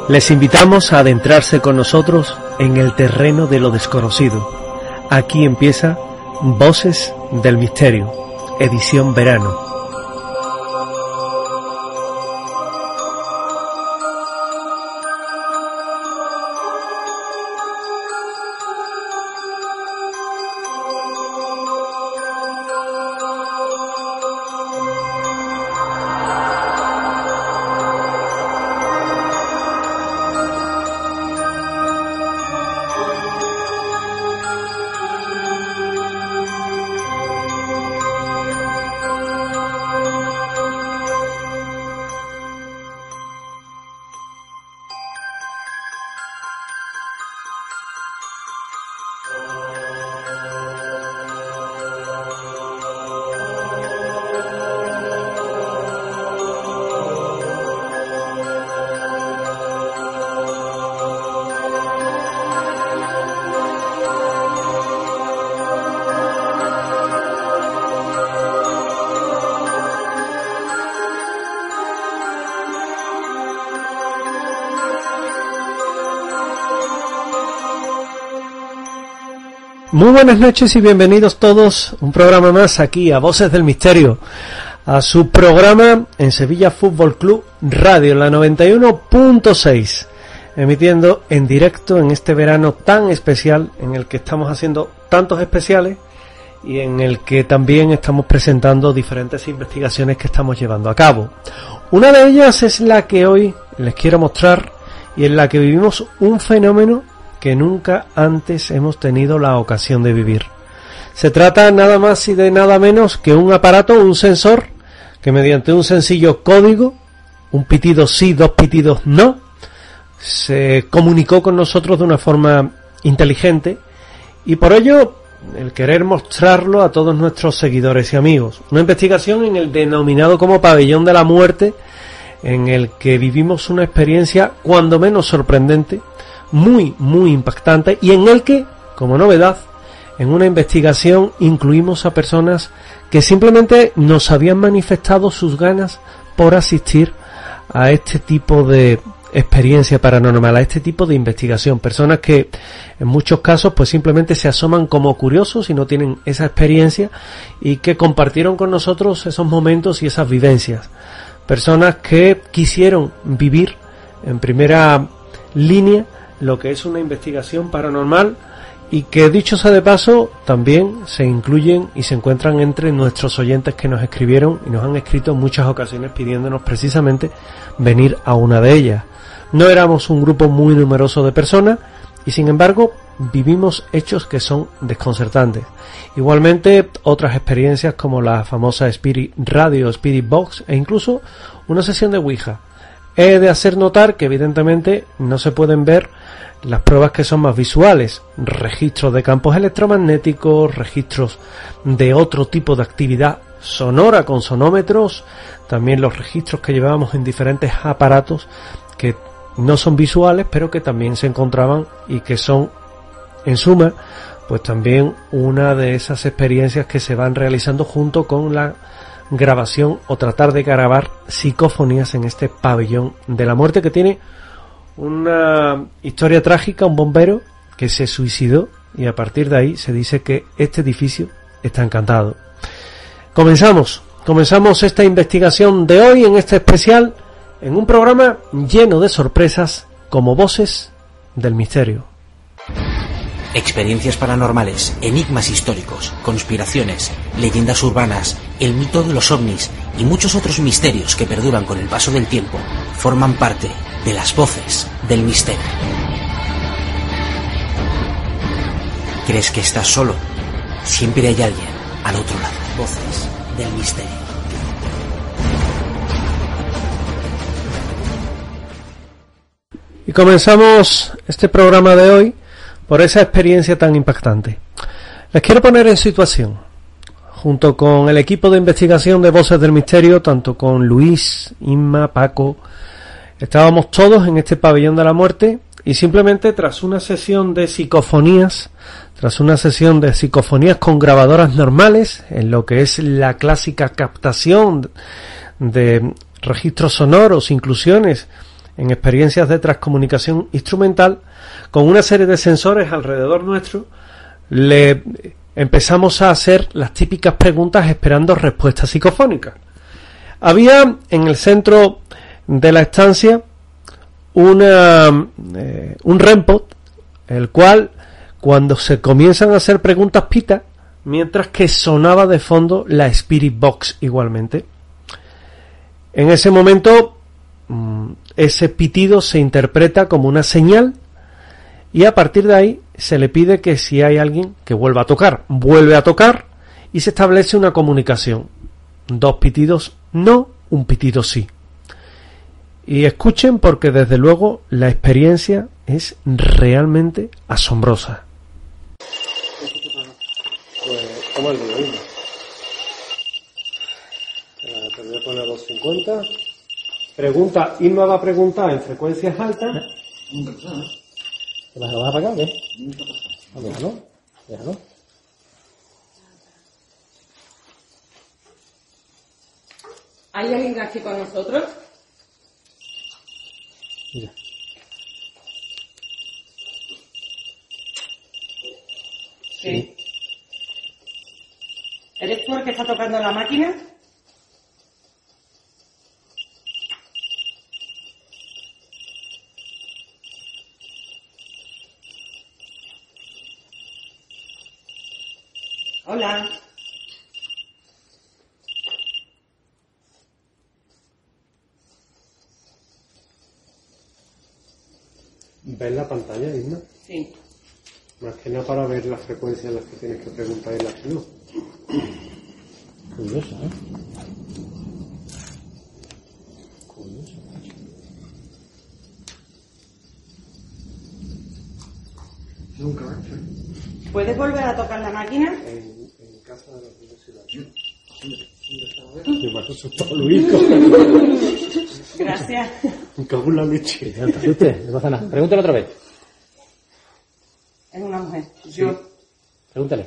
Les invitamos a adentrarse con nosotros en el terreno de lo desconocido. Aquí empieza Voces del Misterio, edición verano. Muy buenas noches y bienvenidos todos, un programa más aquí a Voces del Misterio, a su programa en Sevilla Fútbol Club Radio, en la 91.6, emitiendo en directo en este verano tan especial en el que estamos haciendo tantos especiales y en el que también estamos presentando diferentes investigaciones que estamos llevando a cabo. Una de ellas es la que hoy les quiero mostrar y en la que vivimos un fenómeno que nunca antes hemos tenido la ocasión de vivir. Se trata nada más y de nada menos que un aparato, un sensor, que mediante un sencillo código, un pitido sí, dos pitidos no, se comunicó con nosotros de una forma inteligente y por ello el querer mostrarlo a todos nuestros seguidores y amigos. Una investigación en el denominado como Pabellón de la Muerte, en el que vivimos una experiencia cuando menos sorprendente, muy impactante y en el que, como novedad, en una investigación incluimos a personas que simplemente nos habían manifestado sus ganas por asistir a este tipo de experiencia paranormal, a este tipo de investigación. Personas que en muchos casos pues simplemente se asoman como curiosos y no tienen esa experiencia y que compartieron con nosotros esos momentos y esas vivencias. Personas que quisieron vivir en primera línea lo que es una investigación paranormal y que, dicho sea de paso, también se incluyen y se encuentran entre nuestros oyentes que nos escribieron y nos han escrito en muchas ocasiones pidiéndonos precisamente venir a una de ellas. No éramos un grupo muy numeroso de personas y sin embargo vivimos hechos que son desconcertantes. Igualmente otras experiencias como la famosa Spirit Radio, Spirit Box e incluso una sesión de Ouija. He de hacer notar que evidentemente no se pueden ver las pruebas que son más visuales, registros de campos electromagnéticos, registros de otro tipo de actividad sonora con sonómetros, también los registros que llevábamos en diferentes aparatos que no son visuales pero que también se encontraban y que son en suma pues también una de esas experiencias que se van realizando junto con la grabación o tratar de grabar psicofonías en este Pabellón de la Muerte, que tiene una historia trágica, un bombero que se suicidó y a partir de ahí se dice que este edificio está encantado. Comenzamos esta investigación de hoy en este especial en un programa lleno de sorpresas como Voces del Misterio. Experiencias paranormales, enigmas históricos, conspiraciones, leyendas urbanas, el mito de los ovnis y muchos otros misterios que perduran con el paso del tiempo forman parte de las Voces del Misterio. ¿Crees que estás solo? Siempre hay alguien al otro lado. Voces del Misterio. Y comenzamos este programa de hoy por esa experiencia tan impactante. Les quiero poner en situación. Junto con el equipo de investigación de Voces del Misterio, tanto con Luis, Inma, Paco, estábamos todos en este Pabellón de la Muerte y simplemente tras una sesión de psicofonías con grabadoras normales, en lo que es la clásica captación de registros sonoros, inclusiones en experiencias de transcomunicación instrumental, con una serie de sensores alrededor nuestro, le empezamos a hacer las típicas preguntas esperando respuestas psicofónicas. Había en el centro de la estancia un REM-pod, el cual, cuando se comienzan a hacer preguntas, pita, mientras que sonaba de fondo la Spirit Box igualmente. En ese momento, ese pitido se interpreta como una señal y a partir de ahí se le pide que si hay alguien que vuelva a tocar, vuelve a tocar y se establece una comunicación. 2 pitidos no, un pitido sí. Y escuchen, porque desde luego la experiencia es realmente asombrosa. ¿Cómo el día? Te voy a poner 250. Pregunta, Irma va a preguntar en frecuencias altas. ¿Te vas a apagar? ¿Qué? Déjalo, déjalo. ¿Hay alguien aquí con nosotros? Mira. Sí. ¿Eres tú el que está tocando la máquina? Hola. ¿Ves la pantalla, Isma? Sí. Más que nada para ver las frecuencias en las que tienes que preguntar y las que no. Curioso, ¿eh? Curioso. Nunca, ¿eh? ¿Puedes volver a tocar la máquina? En casa de la universidad. Me vas a asustar, Luis. Gracias. Me cago en la leche. No pasa nada. Pregúntale otra vez. Es una mujer. Yo. Pregúntale.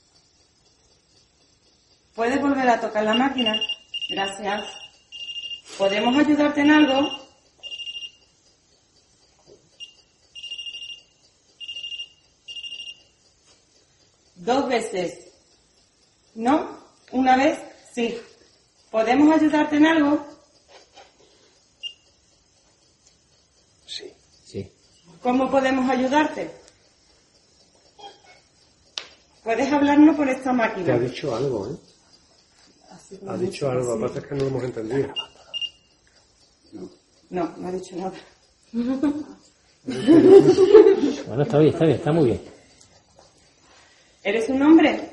¿Puedes volver a tocar la máquina? Gracias. ¿Podemos ayudarte en algo? Dos veces. ¿No? ¿Una vez? Sí. ¿Podemos ayudarte en algo? Sí. Sí. ¿Cómo podemos ayudarte? ¿Puedes hablarnos por esta máquina? Te ha dicho algo, ¿eh? Así como Ha dicho algo, lo que pasa es que no lo hemos entendido. No, no ha dicho nada. Bueno, está bien, está muy bien. ¿Eres un hombre?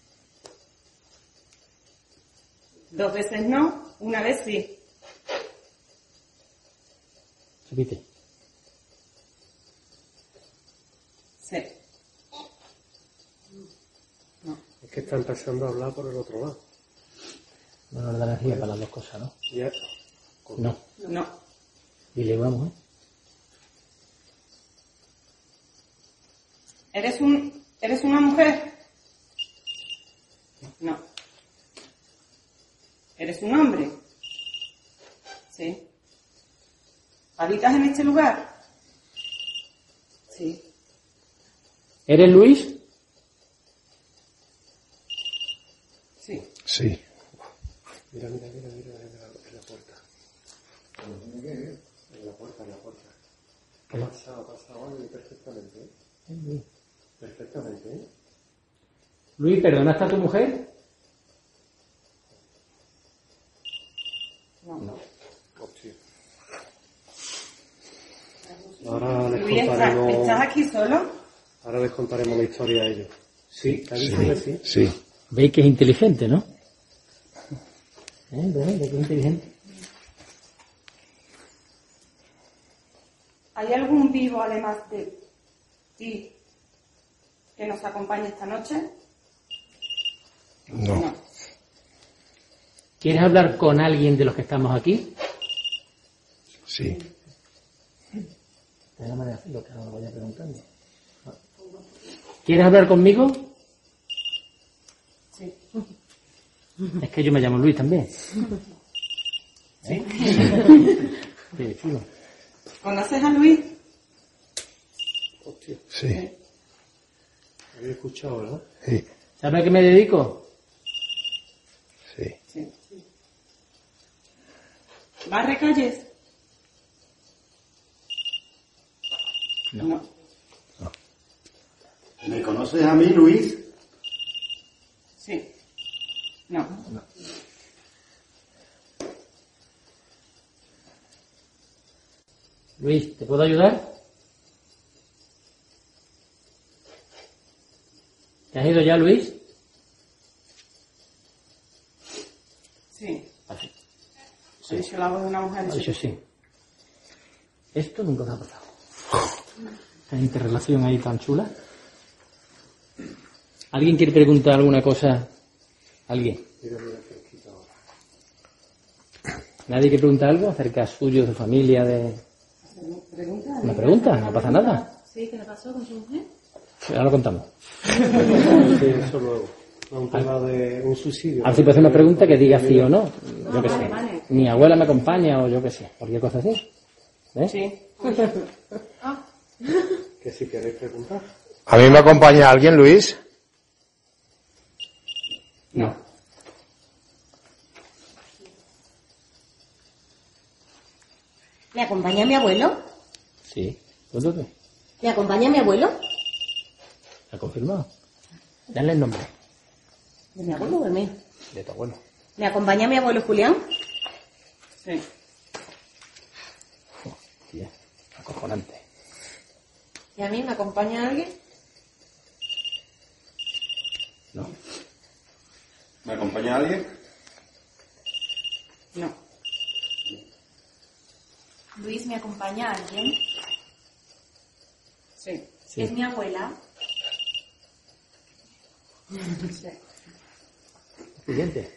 Dos veces no, una vez sí. Repite. Sí. Es que está empezando a hablar por el otro lado. No nos da energía para las dos cosas, ¿no? Ya. No. No. Dile, vamos, ¿eh? ¿Eres una mujer? No. ¿Eres un hombre? Sí. ¿Habitas en este lugar? Sí. ¿Eres Luis? Sí. Sí. Mira en la puerta. En la puerta. Ha pasado perfectamente, ¿eh? Perfectamente, ¿eh? Luis, ¿perdonaste a tu mujer? No. Hostia. Ahora les Luis, contaremos... ¿estás aquí solo? Ahora les contaremos la historia a ellos. Sí. ¿Te ha dicho que sí? Sí. Veis que es inteligente, ¿no? ¿Veis que es inteligente? ¿Hay algún vivo además de ti que nos acompañe esta noche? No. ¿Quieres hablar con alguien de los que estamos aquí? Sí. De la manera de lo que ahora vaya preguntando. ¿Quieres hablar conmigo? Sí. Es que yo me llamo Luis también. Sí. Sí, chulo. ¿Conoces a Luis? Sí. Había escuchado, ¿verdad? Sí. ¿Sabe a qué me dedico? Sí. Sí. ¿Barre calles? No. ¿Me conoces a mí, Luis? Sí. No. Luis, ¿te puedo ayudar? ¿Te has ido ya, Luis? Sí. Así. He dicho la voz de una mujer. Ha dicho sí. Esto nunca me ha pasado. Esta interrelación ahí tan chula. ¿Alguien quiere preguntar alguna cosa? ¿Alguien? ¿Nadie quiere preguntar algo acerca suyo, de su familia, de...? ¿Una pregunta? No pasa nada. Sí, ¿qué le pasó con su mujer? Ahora lo contamos. Sí, eso luego. Un tema de un suicidio. A ver si puede hacer una pregunta que diga sí o no. Yo qué sé. Vale. Mi abuela me acompaña o yo qué sé. Cualquier cosa así. ¿Eh? Sí. Que si queréis preguntar. ¿A mí me acompaña alguien, Luis? No. ¿Me acompaña mi abuelo? Sí. Cuéntate. ¿Me acompaña mi abuelo? ¿Ha confirmado? Dale el nombre. ¿De mi abuelo o de mí? De tu abuelo. ¿Me acompaña mi abuelo Julián? Sí. Tía, acojonante. ¿Y a mí me acompaña alguien? No. ¿Me acompaña alguien? No. Luis, ¿me acompaña alguien? Sí. Sí. ¿Es mi abuela? Sí. Siguiente.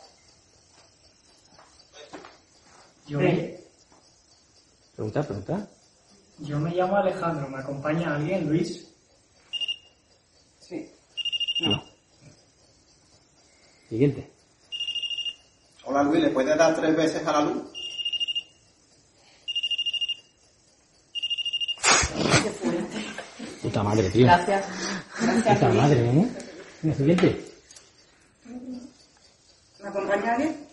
Pregunta. Yo me llamo Alejandro, ¿me acompaña alguien, Luis? Sí. No. Siguiente. Hola, Luis, ¿le puedes dar 3 veces a la luz? Qué fuerte. Puta madre, tío. Gracias. Gracias, Puta Luis. madre, ¿eh? Venga, siguiente. ¿Me acompaña alguien?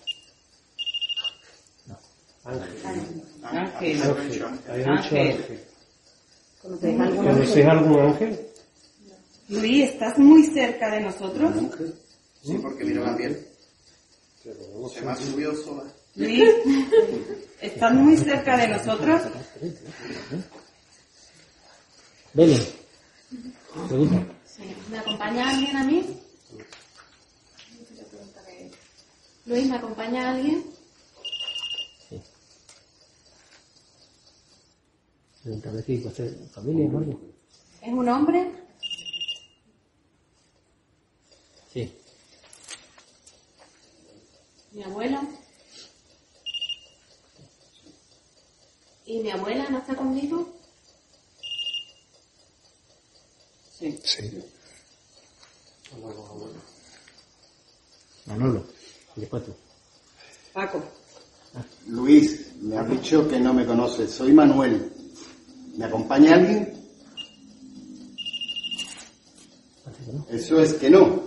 Ángel. Ángel. Había dicho Ángel. ¿Conocéis algún ¿Conocéis ángel? algún ángel? Luis, ¿estás muy cerca de nosotros? Sí, porque mira la piel. Se me ha subido sola. Luis, ¿estás muy cerca de nosotros? Belén. Pregunta. Sí. ¿Me acompaña alguien a mí? Luis, ¿me acompaña alguien? Pregunta a ver si puede ser familia o algo. ¿Es un hombre? Sí. ¿Mi abuela? ¿Y mi abuela no está conmigo? Sí. Sí. Manolo. Y después tú. Paco. Luis, me has dicho que no me conoces. Soy Manuel. ¿Me acompaña alguien? Parece que no. Eso es que no.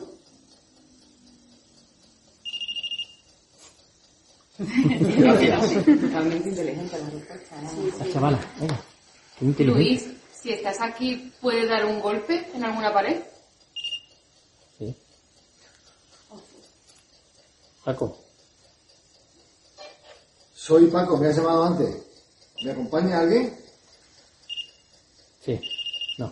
Totalmente inteligente la respuesta. La chavala, venga. Qué inteligente. Luis, si estás aquí, ¿puedes dar un golpe en alguna pared? Sí. Paco. Soy Paco, me has llamado antes. ¿Me acompaña alguien? Sí. No.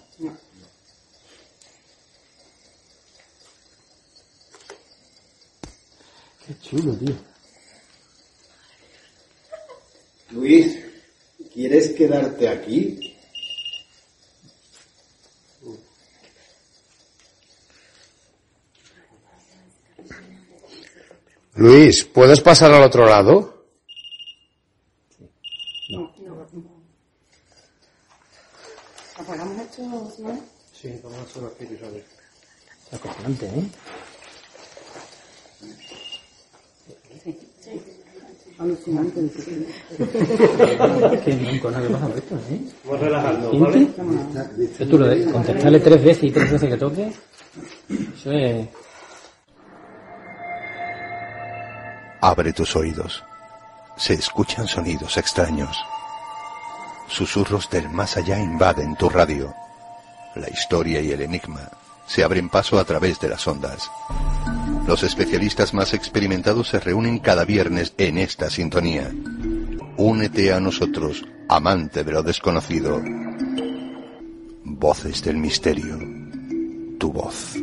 Qué chulo, tío. Luis, ¿quieres quedarte aquí? Luis, ¿puedes pasar al otro lado? ¿Apagamos esto, no? Sí, vamos a hacer aquí, a ver. Acojonante, ¿eh? Alucinante. Qué blanco, nada que pasa por esto, ¿eh? Vamos a relajarnos, ¿vale? Tú lo de contestarle 3 veces y 3 veces que toque, eso es... Abre tus oídos. Se escuchan sonidos extraños. Susurros del más allá invaden tu radio. La historia y el enigma se abren paso a través de las ondas. Los especialistas más experimentados se reúnen cada viernes en esta sintonía. Únete a nosotros, amante de lo desconocido. Voces del misterio. Tu voz.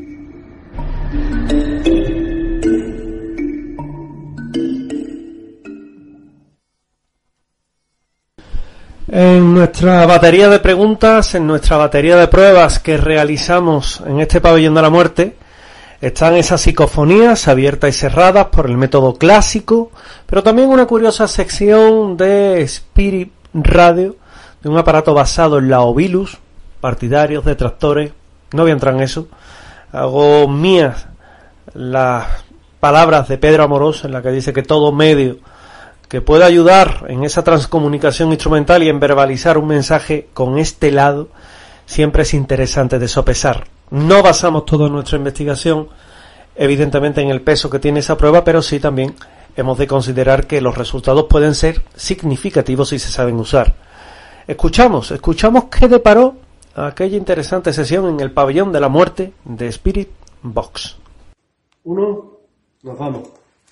En nuestra batería de preguntas, en nuestra batería de pruebas que realizamos en este pabellón de la muerte, están esas psicofonías abiertas y cerradas por el método clásico, pero también una curiosa sección de Spirit Radio, de un aparato basado en la Ovilus, partidarios, detractores, no voy a entrar en eso. Hago mías las palabras de Pedro Amorós, en la que dice que todo medio que pueda ayudar en esa transcomunicación instrumental y en verbalizar un mensaje con este lado siempre es interesante de sopesar. No basamos toda nuestra investigación evidentemente en el peso que tiene esa prueba, pero sí también hemos de considerar que los resultados pueden ser significativos si se saben usar. Escuchamos qué deparó aquella interesante sesión en el pabellón de la muerte de Spirit Box. 1, nos vamos.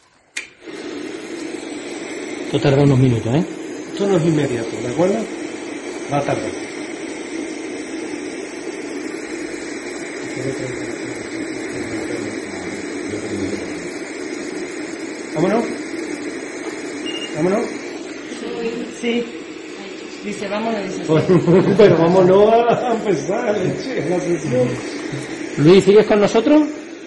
Esto tarda unos minutos, ¿eh? Esto no es inmediato, ¿de acuerdo? Va a tardar. ¿Vámonos? ¿Vámonos? Sí. Dice, vámonos, dice. Pero vámonos a empezar la sesión. Luis, ¿sigues con nosotros?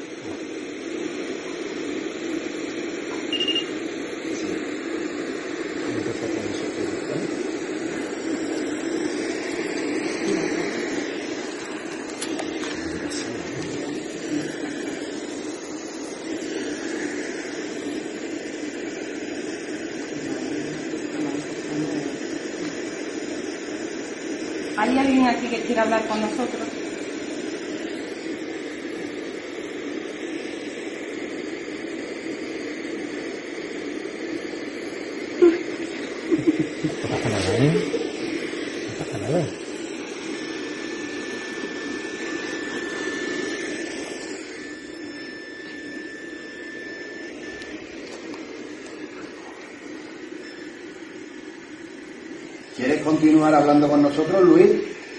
¿Hay alguien aquí que quiera hablar con nosotros? No pasa nada, ¿eh? No pasa nada. ¿Quieres continuar hablando con nosotros, Luis?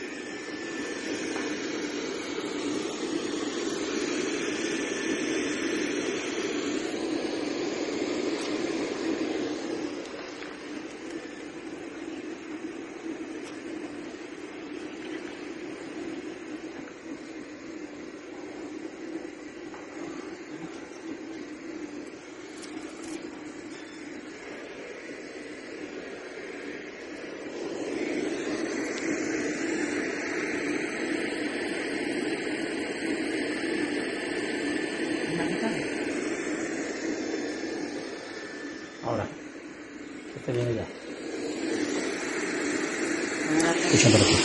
Ahora. Este viene ya. Escucha por aquí.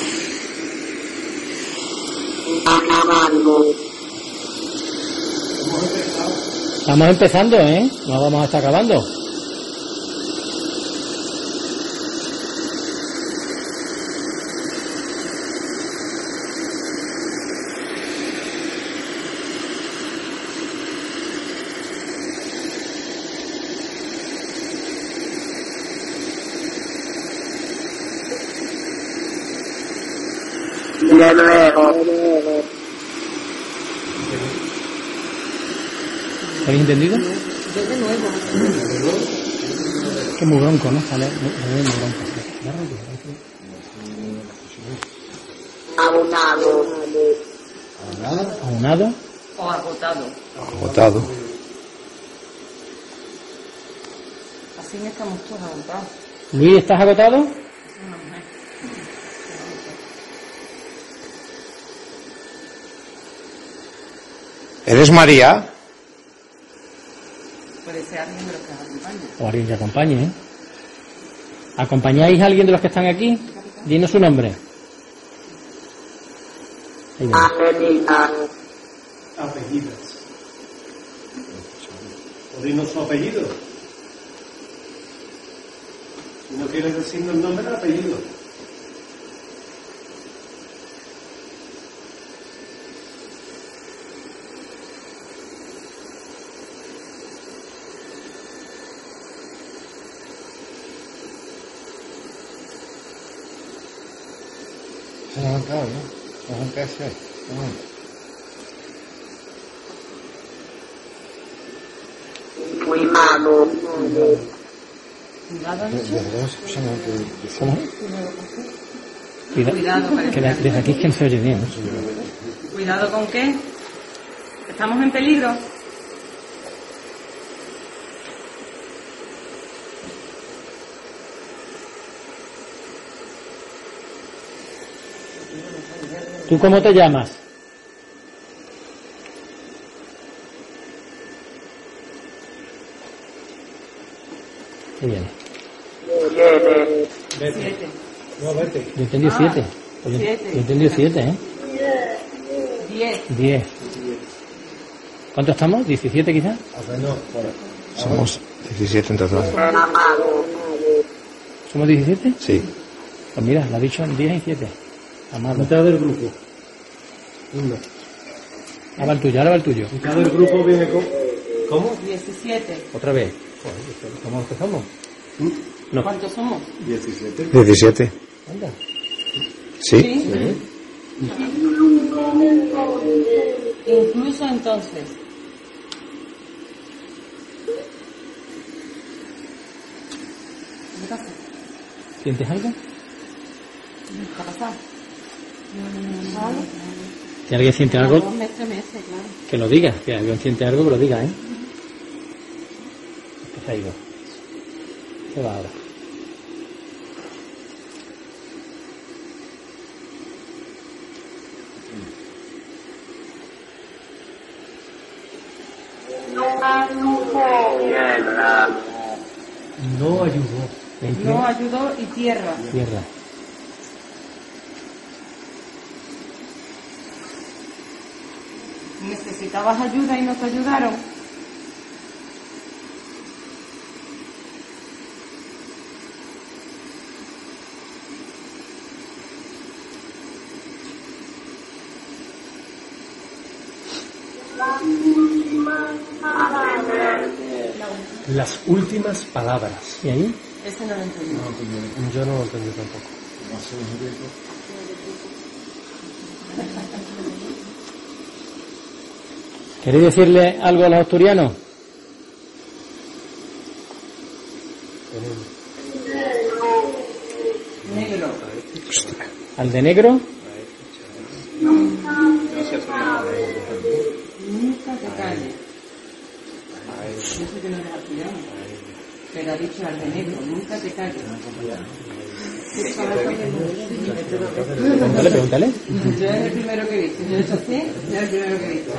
Estamos empezando, ¿eh? No vamos a estar acabando. De nuevo. ¿Habéis entendido? Yo de nuevo. Que es muy bronco, ¿no? Sale muy bronco. Abonado. ¿Aunado? O agotado. Agotado. Así estamos todos agotados. Luis, ¿estás agotado? ¿Eres María? Puede ser alguien de los que nos acompaña. O alguien que acompañe, ¿eh? ¿Acompañáis a alguien de los que están aquí? Dinos su nombre. Ahí viene. Apellidos. O dinos su apellido. Si no quieres decirnos el nombre, el apellido. Se ha arrancado, ¿no? Se ha arrancado ese. Cuidado. Cuidado, que desde aquí es que no se oye bien, ¿no? ¿Cuidado con qué? ¿Estamos en peligro? ¿Tú cómo te llamas? ¿Qué viene? 7. No, vete. Yo entendí 7. Yo entendí 7, ¿eh? 10. ¿Cuánto estamos? ¿17 quizás? Somos 17 en total. ¿Somos 17? Sí. Pues mira, lo ha dicho en 10 y 7. Amado. Mitad del grupo. Uno. Ahora va el tuyo, ahora va el tuyo. Mitad del grupo viene con... ¿Cómo? 17. Otra vez. ¿Cómo empezamos? No. ¿Cuántos somos? 17. Anda. ¿Sí? Incluso entonces. ¿Qué pasa? ¿Sientes algo? ¿Qué ha pasado? Si alguien siente algo, Me estremece, claro. que lo diga. Si alguien siente algo, que lo diga, ¿eh? ¿Qué se ha ido? Se va ahora. No ayudó. No ayudó y tierra. Tierra. ¿Necesitabas ayuda y no te ayudaron? Las últimas palabras. ¿Y ahí? Ese no lo entendí. Yo no lo entendí tampoco. ¿Queréis decirle algo a los asturianos? Negro. ¿Al de negro? Nunca te calles. Yo sé que no eres asturiano, pero ha dicho al de negro, nunca te calles. Pregúntale. Yo es el primero que he visto. Yo he hecho así, yo es el primero que he visto.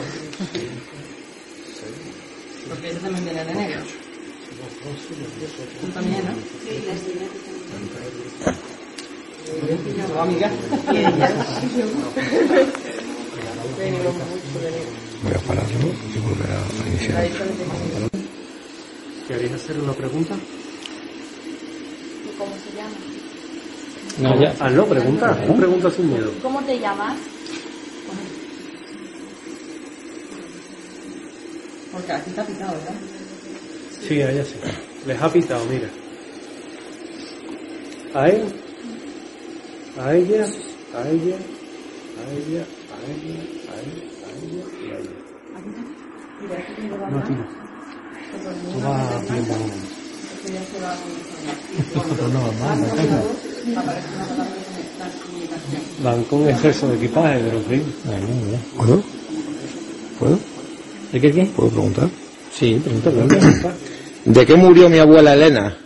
Porque eso también viene de negro. Tú también, ¿no? Sí, la señora. No, amiga. Voy a pararlo y volver a iniciar. ¿Queréis hacer una pregunta? ¿Y cómo se llama? No, ya. Hazlo, pregunta. Tú pregunta sin miedo. ¿Cómo te llamas? Porque aquí está pitado, ¿verdad? Sí, a ella sí. Les ha pitado, mira. A él, a ella, a ella, a ella, a ella, a él, a ella y a ella. No, tío. Tú vas bien, van con exceso de equipaje de los gringos. ¿Puedo? ¿Puedo? ¿De qué? ¿Puedo preguntar? Sí, pregunta. ¿De qué murió mi abuela Elena?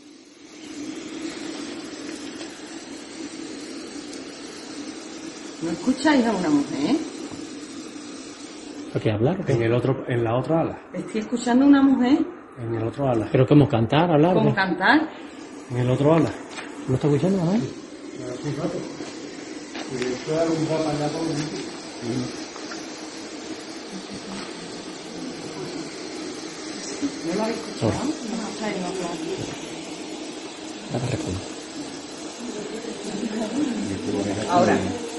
¿No escucháis a una mujer? ¿Para qué hablar? En la otra ala. Estoy escuchando a una mujer. En el otro ala. Pero ¿cómo cantar, hablar? ¿Cómo ¿no? cantar? En el otro ala. ¿Lo está escuchando, no? Un rato. Y después algún rato allá con ¿No lo habéis escuchado? No, Ahora respondo. ahora.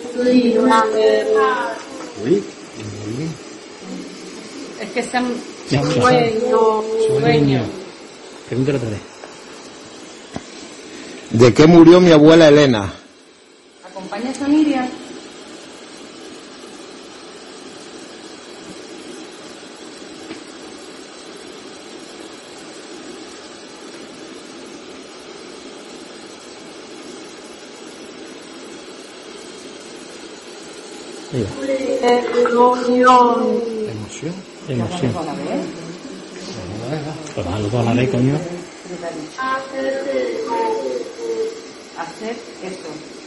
Es que están sueño. Pregúntale otra vez. ¿De qué murió mi abuela Elena? ¿Acompañas a Miriam? emoción. Emoción. Pues a los dos a la vez, coño. Hacer eso.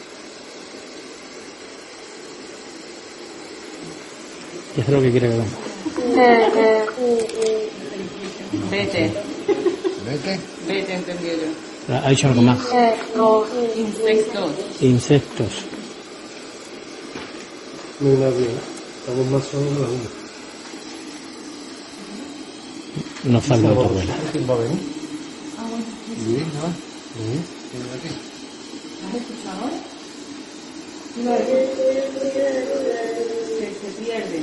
Y hacer lo que quiere que haga. Vete. Vete. Vete, entendí yo. Ha dicho algo más. Insectos. Insectos. Mira bien. Estamos más o menos a uno. No salga de tu abuela. ¿Quién va a venir? Bien, ¿no? ¿Has escuchado? Que se pierde.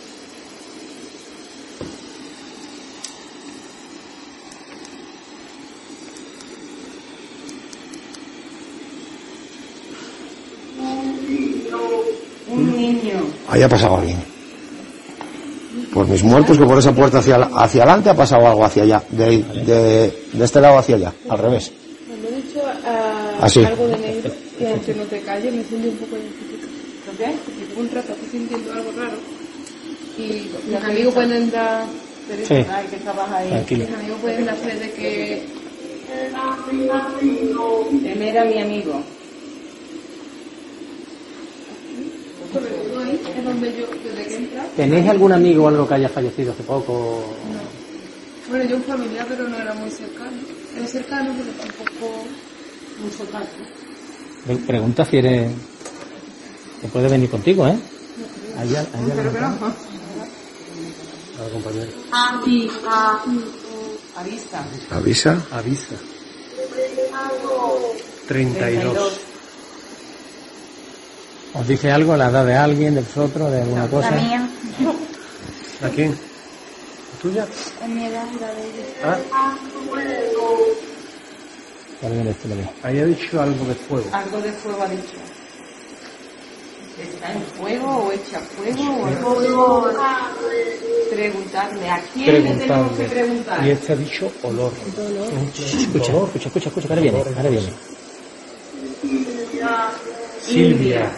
Un niño. Ahí ha pasado alguien. Por mis muertos que por esa puerta hacia adelante ha pasado algo hacia allá. De este lado hacia allá, al revés. Cuando he dicho Así. algo de negro y aunque no te calles me siento un poco identificada. ¿Lo qué? Porque por un rato estoy sintiendo algo raro y mis amigos pueden dar Sí. Ay, que estabas ahí. Tranquilo. mis amigos pueden dar fe de que Él era mi amigo. ahí es donde yo desde que entra. ¿Tenéis algún amigo o algo que haya fallecido hace poco? Bueno, yo un familiar pero no era muy cercano. Era cercano pero tampoco Mucho caso. Pregunta si eres... Que puede venir contigo, ¿eh? Allá, pero que no. A la compañera. Avisa. ¿Avisa? Avisa. 32. ¿Os dice algo? ¿La edad de alguien, de vosotros, de alguna cosa? La mía. ¿A quién? ¿La tuya? Es mi edad, la de ella. Ah, Alguien de este lo veo. ahí ha dicho algo de fuego. Algo de fuego ha dicho. ¿Está en fuego o echa fuego o algo? Preguntarle a quién le tenemos que preguntar. Y este ha dicho olor. Escucha, escucha, que ahora viene. Silvia.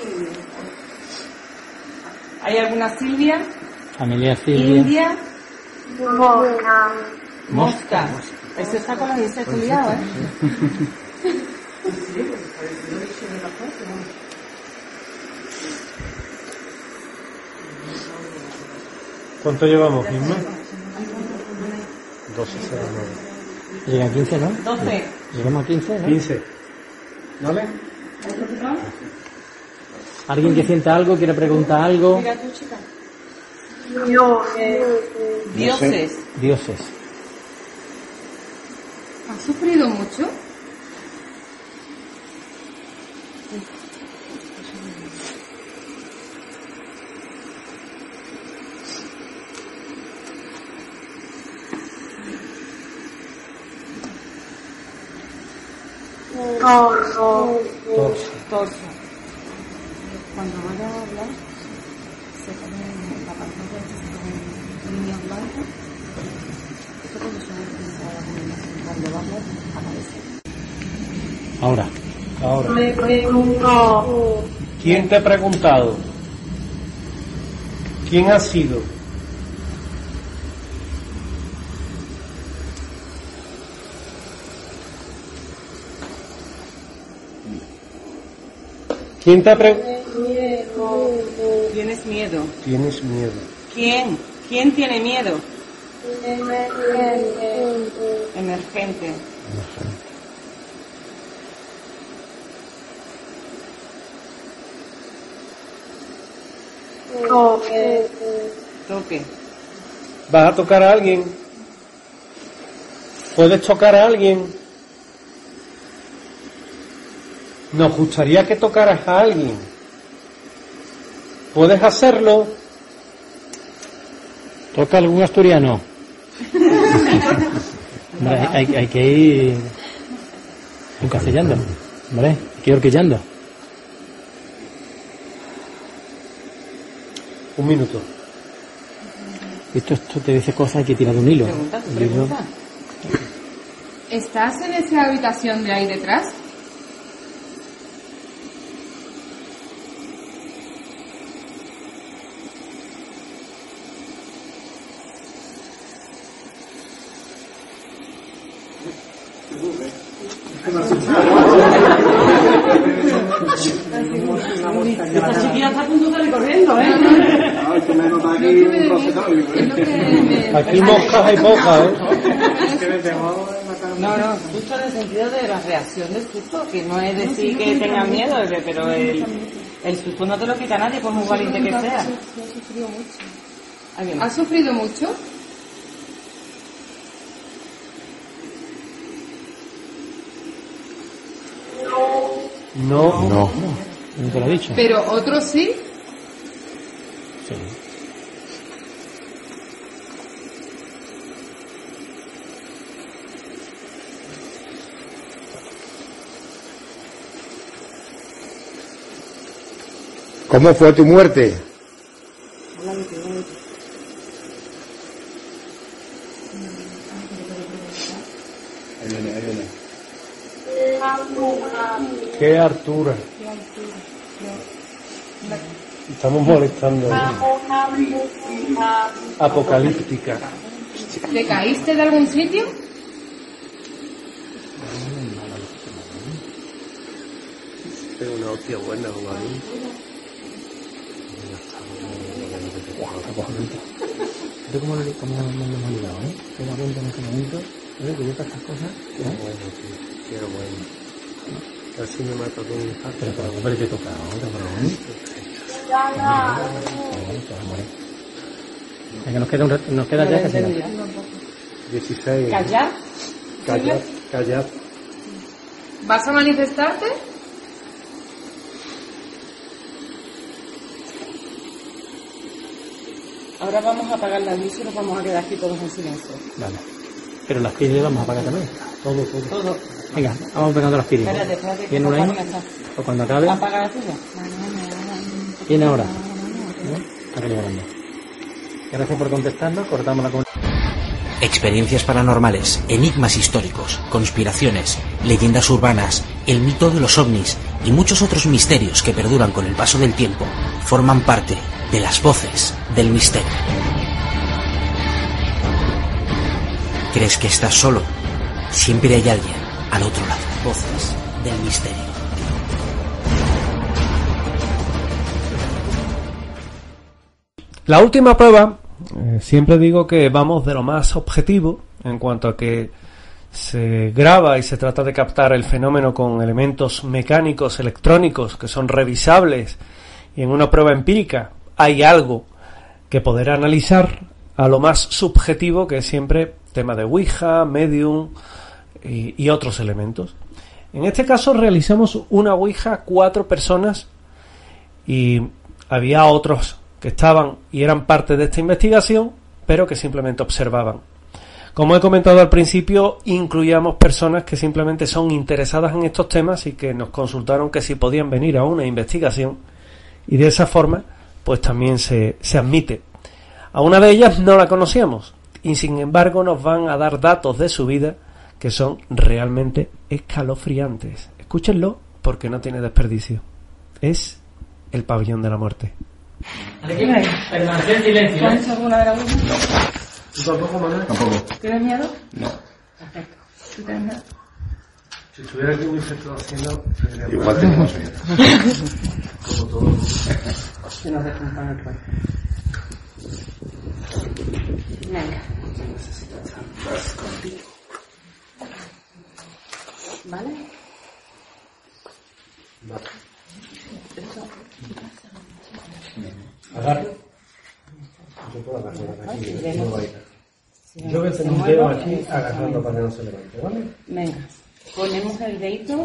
¿Hay alguna Silvia? Familia Silvia. India. Mosca. Eso está con los insectos liados, ¿eh? ¿Cuánto llevamos, Isma? 12:09. Llega a 15, ¿no? 12. Llegamos a 15, ¿no? 15. ¿Vale? ¿Alguien que sienta algo, quiere preguntar algo? Mira tú, chica. Dioses. Dioses. ¿Has sufrido mucho? Torso. Cuando vaya a hablar, se pone la pantalla, se pone líneas blancas. Esto cuando se va a cuando va a hablar, aparece. Ahora. ¿Quién te ha preguntado? ¿Quién ha sido? ¿Quién te ha preguntado? Tienes miedo. Tienes miedo. ¿Quién? ¿Quién tiene miedo? Emergente. Toque. ¿Vas a tocar a alguien? ¿Puedes tocar a alguien? Nos gustaría que tocaras a alguien. ¿Puedes hacerlo? ¿Toca algún asturiano? Hombre, hay que ir encasillando. Hombre, hay que ir horquillando. Un minuto. Esto te dice cosas, hay que tirar de un hilo. Pregunta. ¿Estás en esa habitación de ahí detrás? Esta chiquilla está a punto de salir corriendo, ¿eh? Aquí moscas hay pocas, ¿eh? No, susto en el sentido de la reacción del susto, que no es decir que tengan miedo, pero el susto no te lo quita nadie, por muy valiente que sea. ¿Has sufrido mucho? No. No te lo he dicho. Pero otros sí. Sí. ¿Cómo fue tu muerte? Qué altura. Estamos molestando. Apocalíptica. ¿Te caíste de algún sitio? Tengo una hostia buena, ahí. ¿Cómo nos hemos ayudado, eh? ¿Te das cuenta en este momento? ¿Ves que yo para estas cosas? Qué bueno, tío. Qué bueno. Casi me mata todo un infarto. Pero hombre, te toca ahora, Venga, nos queda ya casi nada. 16. Callad. ¿Vas a manifestarte? Ahora vamos a apagar la luz y nos vamos a quedar aquí todos en silencio. Vale. Pero las pilas vamos a apagar también. Todo. Venga, vamos pegando las pilas. Espérate. ¿Tiene una ahí? O cuando acabe. ¿Apaga la tuya? ¿Tiene ahora? Ahora que grande. Gracias por contestarnos. Cortamos la comunicación. Experiencias paranormales, enigmas históricos, conspiraciones, leyendas urbanas, el mito de los ovnis y muchos otros misterios que perduran con el paso del tiempo forman parte de las voces del misterio. ¿Crees que estás solo? Siempre hay alguien al otro lado. Voces del misterio. La última prueba, siempre digo que vamos de lo más objetivo en cuanto a que se graba y se trata de captar el fenómeno con elementos mecánicos, electrónicos, que son revisables, y en una prueba empírica hay algo que poder analizar, a lo más subjetivo, que es siempre tema de Ouija, Medium y otros elementos. En este caso realizamos una Ouija 4 personas y había otros que estaban y eran parte de esta investigación, pero que simplemente observaban. Como he comentado al principio, incluíamos personas que simplemente son interesadas en estos temas y que nos consultaron que si podían venir a una investigación, y de esa forma pues también se admite. A una de ellas no la conocíamos y sin embargo nos van a dar datos de su vida que son realmente escalofriantes. Escúchenlo porque no tiene desperdicio. Es el pabellón de la muerte. ¿De quién es? Permanecer en silencio. ¿Has hecho alguna de las dos? ¿Tú tampoco, Manuel? Tampoco. ¿Tienes miedo? No. Perfecto. ¿Tú tienes miedo? Si estuviera aquí un insecto haciendo... Igual tenemos miedo. Como todo. Que nos descompan el cuerpo. Venga. Agarre. Yo puedo agarrar aquí. No va a ir. Sí, Yo voy a tener un dedo aquí agarrando para que no se levante, ¿vale? Venga, ponemos el dedito.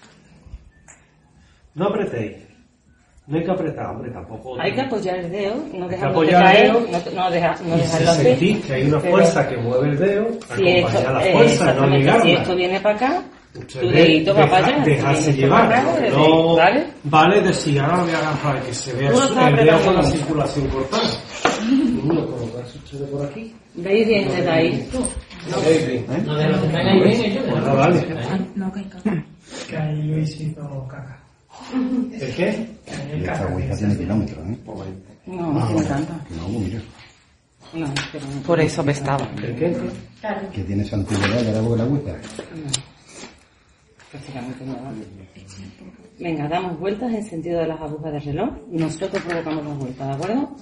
No apretéis. No hay que apretar, hombre, tampoco. Hay que apoyar el dedo, no Hay que dejarlo apoyar caer, el dedo. no dejarlo Y si sentís que hay una fuerza que mueve el dedo, acompañar la fuerza, no ligarla. Si esto viene para acá, Usted tu dedito va para allá. dejarse Si llevar. viene para acá, No ¿vale? vale decir, ahora voy a agarrar que se vea Tú lo estás el dedo con la apretando. circulación cortada. Uno colocarse ustedes por aquí. ¿Veis bien desde ahí? ¿Veis bien? No de los que están ahí bien ellos. Bueno, vale. No, que hay caca. Que ahí Luis hizo caca. ¿El qué? Que ahí hay Esta caca. ouija tiene kilómetros, ¿eh? No, no tiene tanta. No, mira. No, pero no. Por eso apestaba. ¿El qué? Que tiene esa antigüedad de la boca de la ouija. Prácticamente nada. Venga, damos vueltas en sentido de las agujas del reloj. Nosotros provocamos las vueltas, ¿de acuerdo?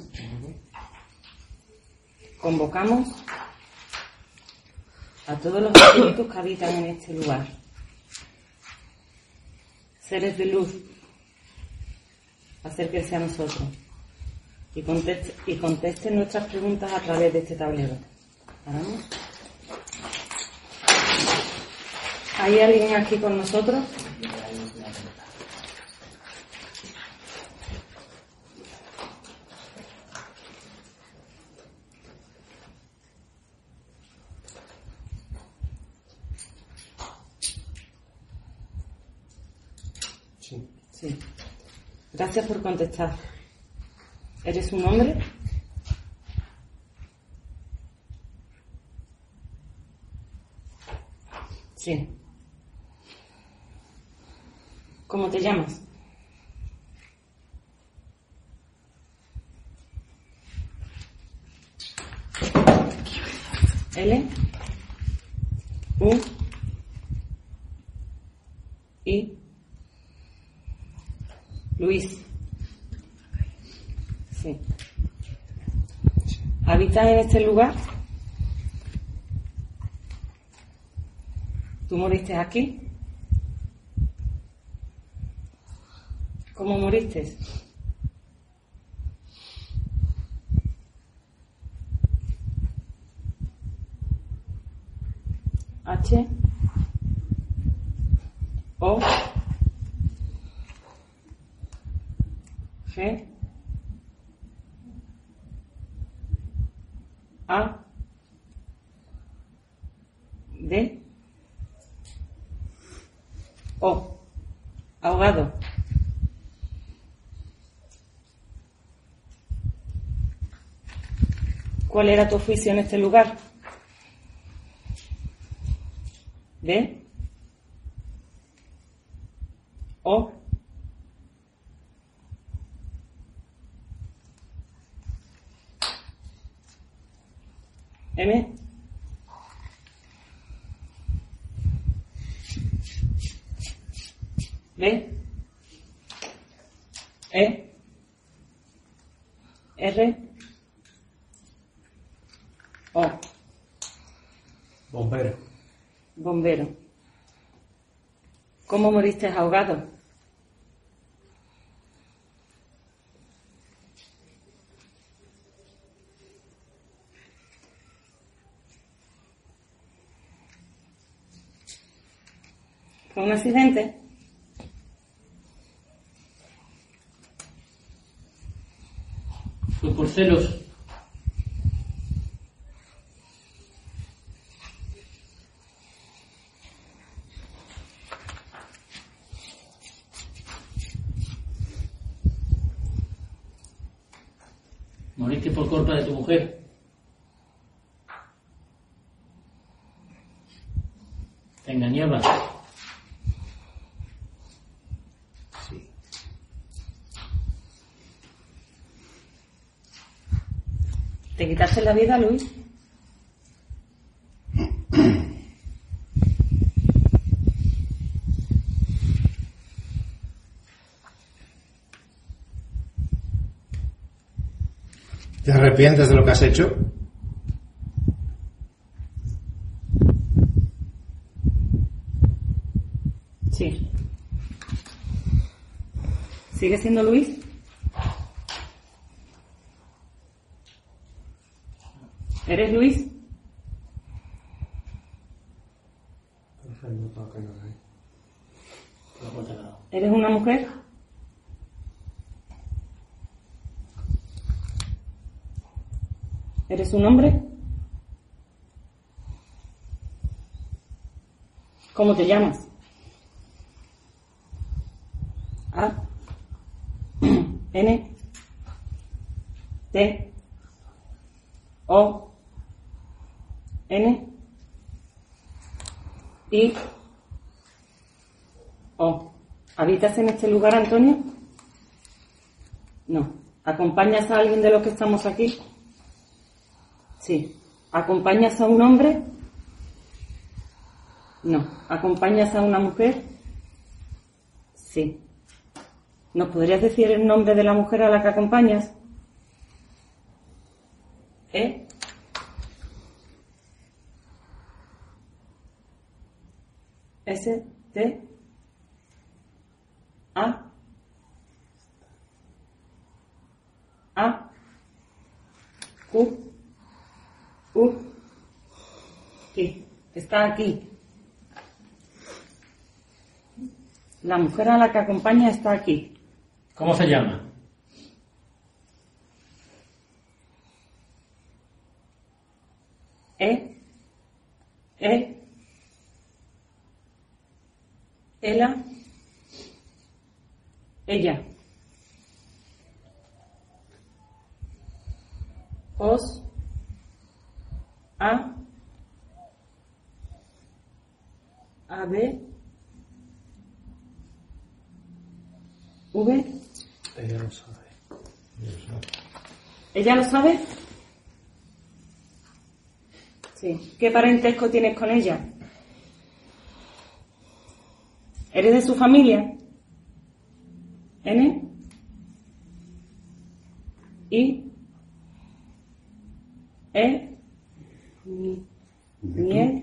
Convocamos a todos los espíritus que habitan en este lugar. Seres de luz, acérquense a nosotros y contesten nuestras preguntas a través de este tablero. ¿Paramos? ¿Hay alguien aquí con nosotros? Sí. Gracias por contestar. ¿Eres un hombre? Sí. ¿Cómo te llamas? L U I Luis. Sí. ¿Habitas en este lugar? ¿Tú moriste aquí? ¿Cómo moriste? H O G A D O. Ahogado. ¿Cuál era tu oficio en este lugar? D O M B E R O. Bombero. Bombero. ¿Cómo moriste ahogado? ¿Fue un accidente? Fue por celos. Moriste por culpa de tu mujer. Te engañaba. Sí. ¿Te quitaste la vida, Luis? ¿Te arrepientes de lo que has hecho? Sí. ¿Sigue siendo Luis? ¿Eres Luis? ¿Eres una mujer? ¿Eres un hombre? ¿Cómo te llamas? A N T O N I O. ¿Habitas en este lugar, Antonio? No. ¿Acompañas a alguien de los que estamos aquí? Sí. ¿Acompañas a un hombre? No. ¿Acompañas a una mujer? Sí. ¿Nos podrías decir el nombre de la mujer a la que acompañas? S T A Q U I. Está aquí. La mujer a la que acompaña está aquí. ¿Cómo se llama? Ella. Os. A. B. V. Ella lo sabe. ¿Ella lo sabe? Sí. ¿Qué parentesco tienes con ella? ¿Eres de su familia? N. I. Nieta.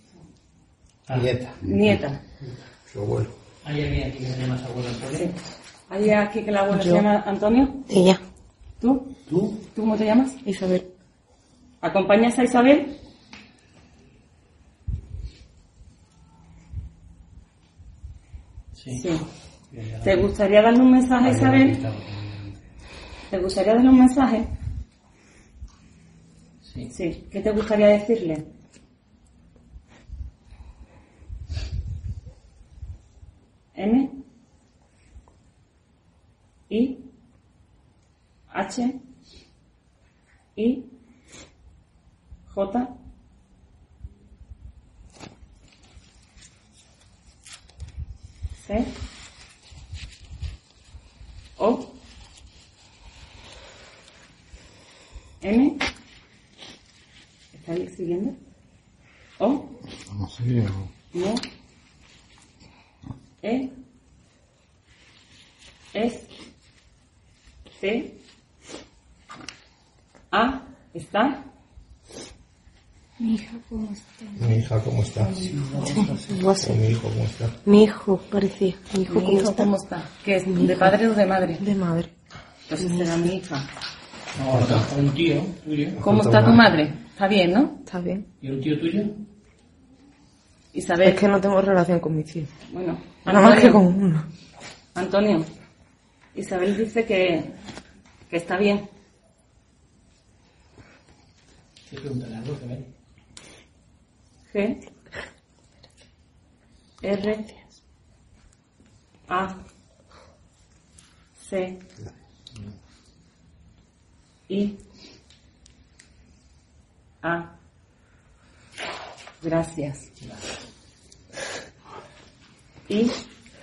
Nieta. Su abuelo. ¿Hay alguien aquí que se llama su abuelo Antonio? Sí. ¿Hay aquí que el abuelo se llama Antonio? Ella. ¿Tú? ¿Tú cómo te llamas? Isabel. ¿Acompañas a Isabel? Sí. ¿Te gustaría darle un mensaje a Isabel? ¿Te gustaría darle un mensaje? Sí. ¿Qué te gustaría decirle? N. I. H. I. J. C. O. M. ¿Estáis siguiendo? O. No sé. No. E. S. C. A. ¿Está? Mi hija, ¿cómo está? Mi hija, ¿cómo está? No sé. Mi hijo, ¿cómo está? Mi hijo, parecía. Mi hijo, ¿Cómo está? ¿Qué es? ¿De padre o de madre? De madre. Entonces será mi hija. No, un tío tuyo. ¿Cómo está tu madre? Está bien, ¿no? Está bien. ¿Y un tío tuyo? Isabel. Es que no tengo relación con mi tío. Bueno, Nada más que con uno. Antonio, Isabel dice que está bien. ¿Qué pregúntale algo, Isabel? G. R. A. C. I. A. Gracias. I.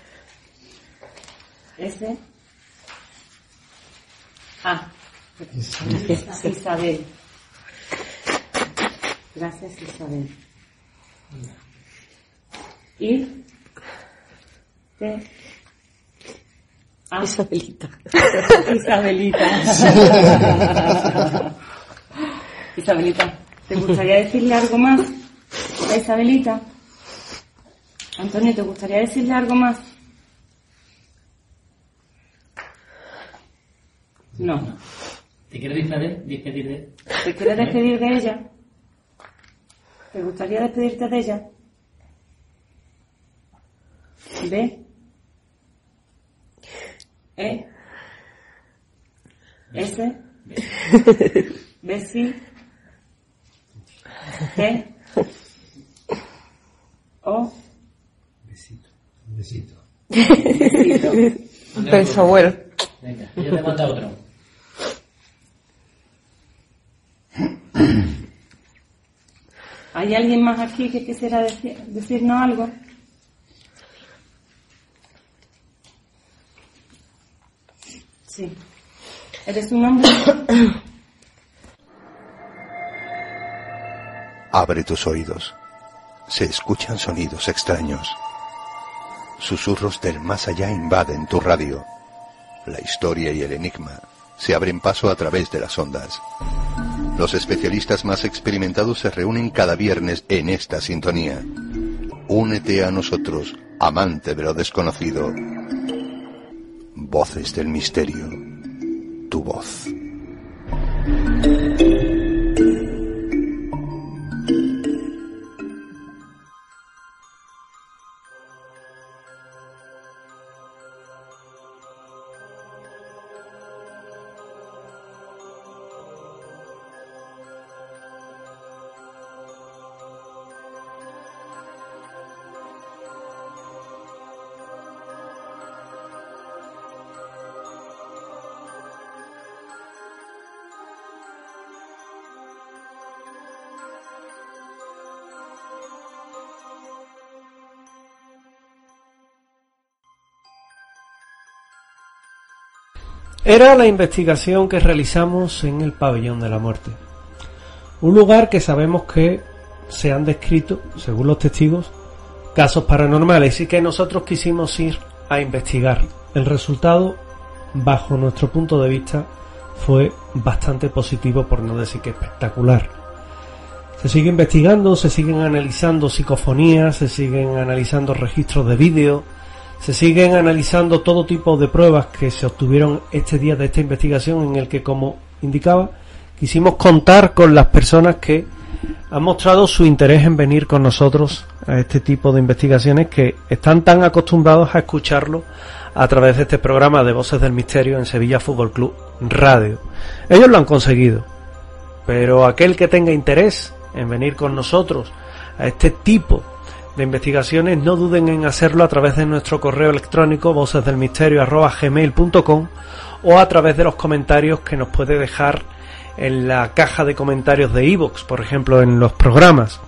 S. A. Gracias, Isabel. Gracias, Isabel. I. T. A. Isabelita. Isabelita. Isabelita, ¿te gustaría decirle algo más a Isabelita? Antonio, ¿te gustaría decirle algo más? No. ¿Te quieres despedir de? ¿Te quieres despedir de ella? ¿Te gustaría despedirte de ella? ¿B? ¿E? ¿S? ¿B sí? ¿T? ¿O? Besito. Beso, bueno. Venga, yo te mando otro. ¿Hay alguien más aquí que quisiera decirnos algo? Sí. ¿Eres un hombre? Abre tus oídos. Se escuchan sonidos extraños. Susurros del más allá invaden tu radio. La historia y el enigma se abren paso a través de las ondas. Los especialistas más experimentados se reúnen cada viernes en esta sintonía. Únete a nosotros, amante de lo desconocido. Voces del misterio. Tu voz. Era la investigación que realizamos en el Pabellón de la Muerte, un lugar que sabemos que se han descrito, según los testigos, casos paranormales y que nosotros quisimos ir a investigar. El resultado, bajo nuestro punto de vista, fue bastante positivo, por no decir que espectacular. Se sigue investigando, se siguen analizando psicofonías, se siguen analizando registros de vídeo, se siguen analizando todo tipo de pruebas que se obtuvieron este día de esta investigación, en el que, como indicaba, quisimos contar con las personas que han mostrado su interés en venir con nosotros a este tipo de investigaciones, que están tan acostumbrados a escucharlo a través de este programa de Voces del Misterio en Sevilla Fútbol Club Radio. Ellos lo han conseguido, pero aquel que tenga interés en venir con nosotros a este tipo de investigaciones, no duden en hacerlo a través de nuestro correo electrónico vocesdelmisterio@gmail.com o a través de los comentarios que nos puede dejar en la caja de comentarios de iVoox, por ejemplo, en los programas.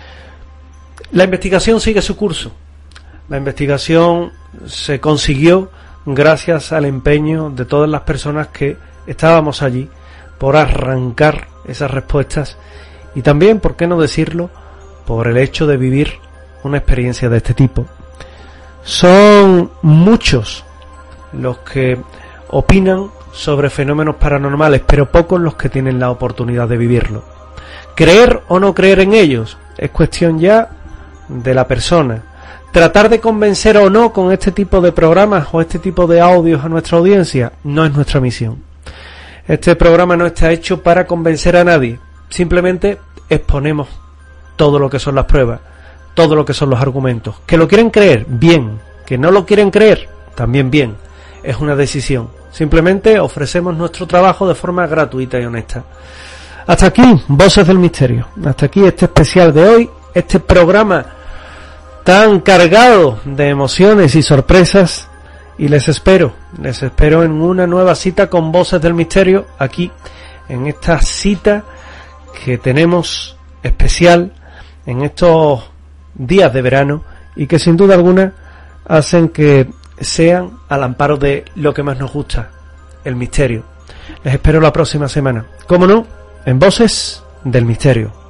La investigación sigue su curso. La investigación se consiguió gracias al empeño de todas las personas que estábamos allí por arrancar esas respuestas, y también, por qué no decirlo, por el hecho de vivir una experiencia de este tipo. Son muchos los que opinan sobre fenómenos paranormales, pero pocos los que tienen la oportunidad de vivirlo. Creer o no creer en ellos es cuestión ya de la persona. Tratar de convencer o no con este tipo de programas o este tipo de audios a nuestra audiencia no es nuestra misión. Este programa no está hecho para convencer a nadie. Simplemente exponemos todo lo que son las pruebas, todo lo que son los argumentos. Que lo quieren creer, bien. Que no lo quieren creer, también bien. Es una decisión. Simplemente ofrecemos nuestro trabajo de forma gratuita y honesta. Hasta aquí, Voces del Misterio. Hasta aquí este especial de hoy, este programa tan cargado de emociones y sorpresas. Y les espero en una nueva cita con Voces del Misterio, aquí, en esta cita que tenemos especial en estos días de verano, y que sin duda alguna hacen que sean al amparo de lo que más nos gusta, el misterio. Les espero la próxima semana, como no, en Voces del Misterio.